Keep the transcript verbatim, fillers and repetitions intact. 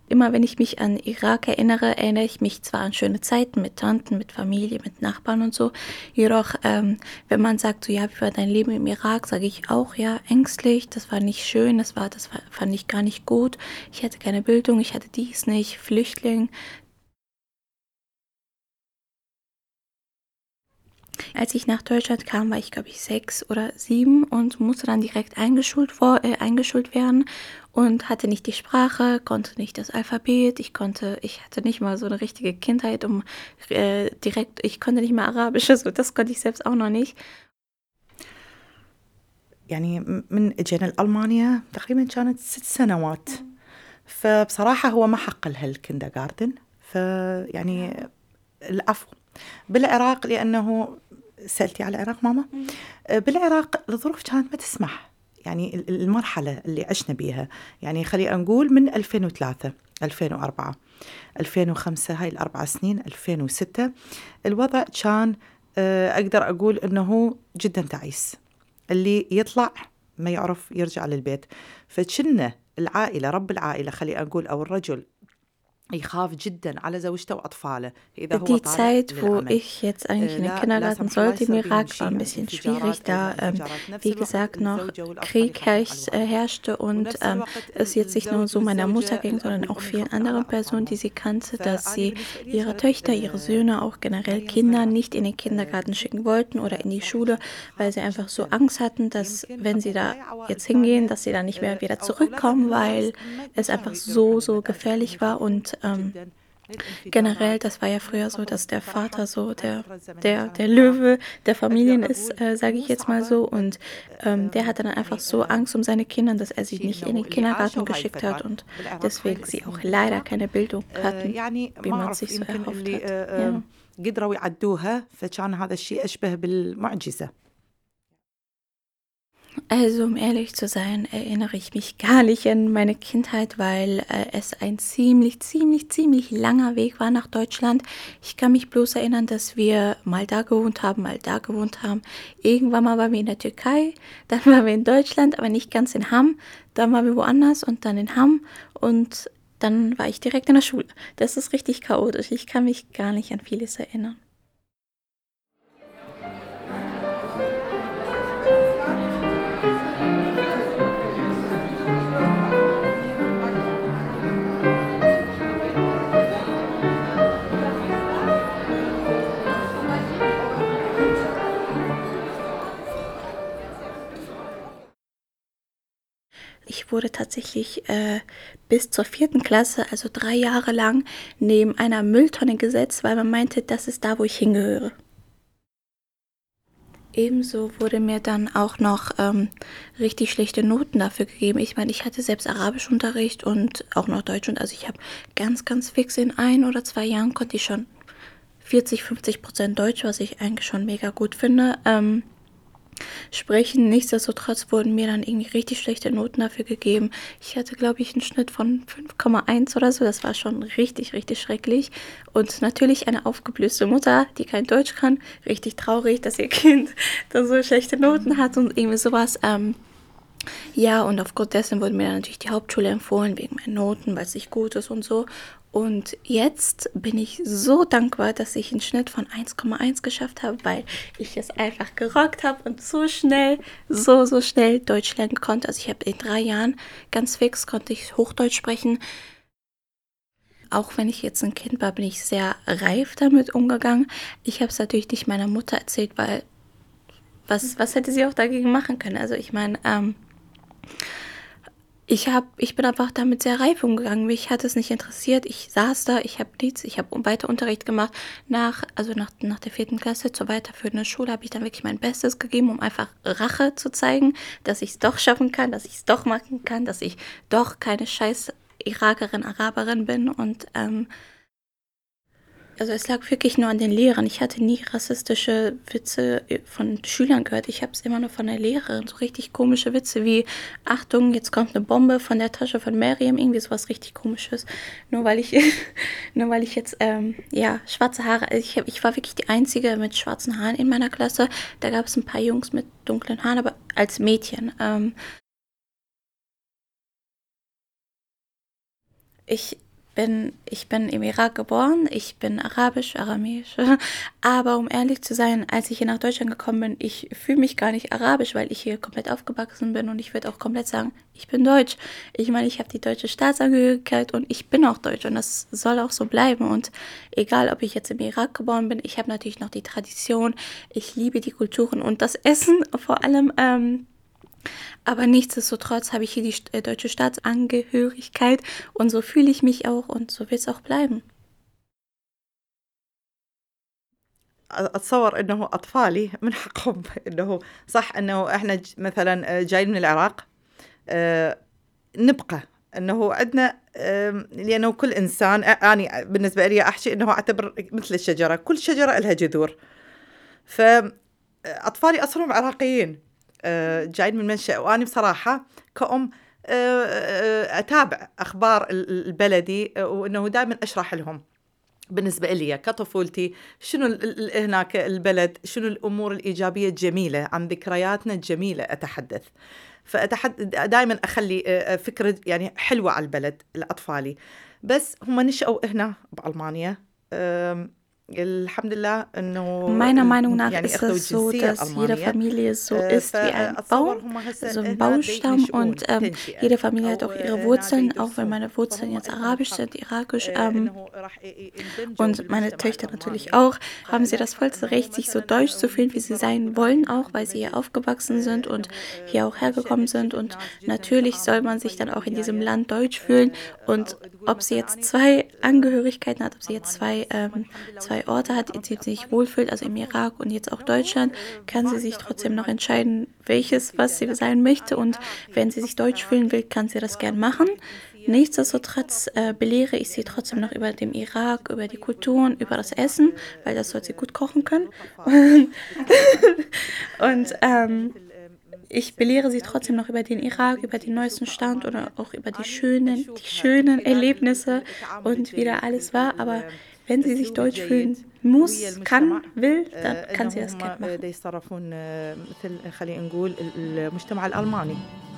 Immer wenn ich mich an Irak erinnere, erinnere ich mich zwar an schöne Zeiten mit Tanten, mit Familie, mit Nachbarn und so, jedoch, ähm, wenn man sagt, so, ja, wie war dein Leben im Irak, sage ich auch, ja, ängstlich, das war nicht schön, das war, das war, fand ich gar nicht gut, ich hatte keine Bildung, ich hatte dies nicht, Flüchtling. Als ich nach Deutschland kam, war ich, glaube ich, sechs oder sieben und musste dann direkt eingeschult, vor, äh, eingeschult werden und hatte nicht die Sprache, konnte nicht das Alphabet, ich konnte, ich hatte nicht mal so eine richtige Kindheit, um äh, direkt, ich konnte nicht mal Arabisch, also das konnte ich selbst auch noch nicht. يعني من اجينا لألمانيا تقريبا كانت ست سنوات. فبصراحة هو ما حق لها الكندرغاردن، فيعني العفو. بالعراق لأنه سألتي على العراق ماما؟ بالعراق الظروف كانت ما تسمح، يعني المرحلة اللي عشنا بيها، يعني خلينا نقول من ألفين وثلاثة ألفين وأربعة ألفين وخمسة، هاي الأربع سنين، ألفين وستة الوضع كان أقدر أقول أنه جدا تعيس، اللي يطلع ما يعرف يرجع للبيت. فكنا العائلة، رب العائلة خلينا أقول أو الرجل، يخاف جدا على زوجته وأطفاله إذا هو Die طالع Zeit, wo للعمل. ich jetzt eigentlich in den لا لا Kindergarten سمح الله sollte im يصير بيهم Irak, war شيء ein يعني bisschen schwierig, انفجارات، da, ähm, الانفجارات نفس wie الوقت gesagt, noch الزوجة والأطفال يخافون Krieg على herrscht, äh, الوالد، herrschte und ونفس ähm, الوقت es jetzt nicht nur الزوج so meiner Mutter والزوجة ging, الأب sondern auch والأم vielen يخافون على anderen Personen, die أطفالهم. sie kannte, dass فأنا sie بالنسبة لي ihre كانت Töchter, ihre Söhne, auch generell مريم Kinder صغيرة nicht in den Kindergarten schicken wollten oder in die بصراحة Schule, كنت weil sie أخاف einfach so جدا. Angst hatten, dass يمكن wenn sie أكو da هواي عوائل jetzt hingehen, ثانية dass sie dann nicht mehr wieder أو أولادهم zurückkommen, weil بالعكس ما es einfach كانوا يروحون so, so للمدارس لأنهم gefährlich war يخافون und ähm, جدا generell, للانفجارات. das war ja من früher so, قبل dass der صراحة Vater so هاي der الفترة الزمنية der der كانت صراحة Löwe der Familien أقدر ist, أقول äh, sage مو ich jetzt mal صعبة، so. بل Und ähm, der hatte dann einfach يعني so Angst um seine Kinder, dass er sie الشيء nicht in إنه den اللي Kindergarten عاشوا هاي geschickt hat الفترة und بالعراق هاي deswegen sie auch السنين leider بالعراق، keine Bildung hatten, يعني wie ما man أعرف sich so يمكن erhofft اللي hat. Ja. قدروا يعدوها، فكان هذا الشيء أشبه بالمعجزة. Also, um ehrlich zu sein, erinnere ich mich gar nicht an meine Kindheit, weil äh, es ein ziemlich, ziemlich, ziemlich langer Weg war nach Deutschland. Ich kann mich bloß erinnern, dass wir mal da gewohnt haben, mal da gewohnt haben. Irgendwann mal waren wir in der Türkei, dann waren wir in Deutschland, aber nicht ganz in Hamm. Dann waren wir woanders und dann in Hamm und dann war ich direkt in der Schule. Das ist richtig chaotisch. Ich kann mich gar nicht an vieles erinnern. Ich wurde tatsächlich äh, bis zur vierten Klasse, also drei Jahre lang, neben einer Mülltonne gesetzt, weil man meinte, das ist da, wo ich hingehöre. Ebenso wurde mir dann auch noch ähm, richtig schlechte Noten dafür gegeben. Ich meine, ich hatte selbst Arabischunterricht und auch noch Deutsch. Und also ich habe ganz, ganz fix in ein oder zwei Jahren konnte ich schon vierzig, fünfzig Prozent Deutsch, was ich eigentlich schon mega gut finde. Ähm, sprechen. Nichtsdestotrotz wurden mir dann irgendwie richtig schlechte Noten dafür gegeben. Ich hatte, glaube ich, einen Schnitt von fünf Komma eins oder so. Das war schon richtig, richtig schrecklich. Und natürlich eine aufgeblühte Mutter, die kein Deutsch kann. Richtig traurig, dass ihr Kind da so schlechte Noten hat und irgendwie sowas. Ähm, ja, und aufgrund dessen wurde mir dann natürlich die Hauptschule empfohlen, wegen meinen Noten, weil es nicht gut ist und so. Und jetzt bin ich so dankbar, dass ich einen Schnitt von eins Komma eins geschafft habe, weil ich es einfach gerockt habe und so schnell, so, so schnell Deutsch lernen konnte. Also ich habe in drei Jahren ganz fix, konnte ich Hochdeutsch sprechen. Auch wenn ich jetzt ein Kind war, bin ich sehr reif damit umgegangen. Ich habe es natürlich nicht meiner Mutter erzählt, weil was, was hätte sie auch dagegen machen können? Also ich meine, ähm, Ich habe ich bin einfach damit sehr reif umgegangen. Mich hat es nicht interessiert. Ich saß da, ich habe nichts, ich habe weiter Unterricht gemacht. Nach, also nach, nach der vierten Klasse zur weiterführenden Schule habe ich dann wirklich mein Bestes gegeben, um einfach Rache zu zeigen, dass ich es doch schaffen kann, dass ich es doch machen kann, dass ich doch keine scheiß Irakerin, Araberin bin. Und ähm, also es lag wirklich nur an den Lehrern. Ich hatte nie rassistische Witze von Schülern gehört. Ich habe es immer nur von der Lehrerin. So richtig komische Witze wie, Achtung, jetzt kommt eine Bombe von der Tasche von Miriam. Irgendwie sowas richtig Komisches. Nur weil ich, nur weil ich jetzt, ähm, ja, schwarze Haare, ich, hab, ich war wirklich die Einzige mit schwarzen Haaren in meiner Klasse. Da gab es ein paar Jungs mit dunklen Haaren, aber als Mädchen. Ähm, ich bin, ich bin im Irak geboren, ich bin arabisch, aramäisch. Aber um ehrlich zu sein, als ich hier nach Deutschland gekommen bin, ich fühle mich gar nicht arabisch, weil ich hier komplett aufgewachsen bin und ich würde auch komplett sagen, ich bin deutsch. Ich meine, ich habe die deutsche Staatsangehörigkeit und ich bin auch deutsch und das soll auch so bleiben. Und egal, ob ich jetzt im Irak geboren bin, ich habe natürlich noch die Tradition, ich liebe die Kulturen und das Essen vor allem. Ähm, aber nichtsdestotrotz habe ich hier die st- äh, deutsche Staatsangehörigkeit und so fühle ich mich auch und so wird es auch bleiben. أتصور إنه أطفالي من حقهم إنه صح إنه إحنا ج- مثلا جايين من العراق، آه، نبقى إنه عندنا، آم، لأنه كل إنسان، أنا بالنسبة لي أحكي إنه أعتبر مثل الشجرة، كل شجرة لها جذور. فأطفالي أصلهم عراقيين، آه، جايين من منشأ، وأنا بصراحة كأم آه، آه، أتابع أخبار ال- ال- البلدي، آه، وإنه دائما أشرح لهم بالنسبة لي كطفولتي شنو ال- ال- هناك البلد، شنو الأمور الإيجابية الجميلة، عن ذكرياتنا الجميلة أتحدث. فأتحدث دائما أخلي آه، فكرة يعني حلوة على البلد لأطفالي. بس هم نشأوا هنا بألمانيا، آم، الحمد لله إنه Meiner Meinung ال- nach يعني ist أخذوا es so, الجنسية dass jede الألمانية. Familie so آه، ist wie ein فأتصور Baum, هم هسه so ein هنا Baumstamm ينشؤون und ähm, تنشئة، jede Familie hat أو auch ihre آه، هنا Wurzeln, auch wenn يدرسون، meine Wurzeln فهم jetzt لهم arabisch الحق sind, irakisch. آه، Ähm, إنه راح ي- يندمجوا Und meine بالمجتمع Töchter natürlich الألماني. auch, haben sie فلا das vollste إنه Recht, sich so مثلا deutsch آه، zu fühlen, wie sie ومجرد sein يقول أنا wollen, راح auch weil sie hier أندمج، aufgewachsen sind آه، und إنه آه، hier auch hergekommen نشأت sind. شفت Und ناس جدا natürlich soll تعاملوا man sich dann طيب auch in diesem وياي، Land deutsch fühlen. آه، أو Und تقول ob sie مثلا jetzt أنا zwei سافرت آه، Angehörigkeiten hat, ob sie jetzt ألمانيا، zwei, بس هم ähm, الحمد لله zwei والشكر Orte لله hat, in denen ربي sie sich أطفالي wohlfühlt, also im عرفوني Irak und jetzt auch إنه Deutschland, آه، kann ما sie sich أقدر أقول trotzdem noch مالت آه، entscheiden, welches, جنسيته، was sie لكن sein möchte. أنا Und عراقي wenn sie sich أصل deutsch fühlen will, عراقي kann sie das gern وأقول machen. لك الجنسية Nichtsdestotrotz äh, يتشرفون، belehre ich sie لأنه trotzdem noch فعلا über dem الناس Irak, جدا über die طيبين Kulturen, über وناس das هناك Essen, weil das soll sie آه، gut kochen können. لطفاء بالكرم. Und فإحنا ähm, مثل آه، ich سيدنا belehre sie كلاوديا، trotzdem noch über den آه، Irak, über بنتي den neuesten أشوفها Stand oder ألمانيا، auch über die أني schönen, die أشوفها من schönen خلال ال- Erlebnisse ال- التعامل und wie da الجيد، alles ال- war. Aber ال- wenn sie sich الأسلوب deutsch الجيد، fühlen وهي muss, المجتمع، kann, will, dann آه، kann إنه sie das هم gerne آه، machen. دا يتصرفون آه، مثل خلينا نقول ال- المجتمع الألماني.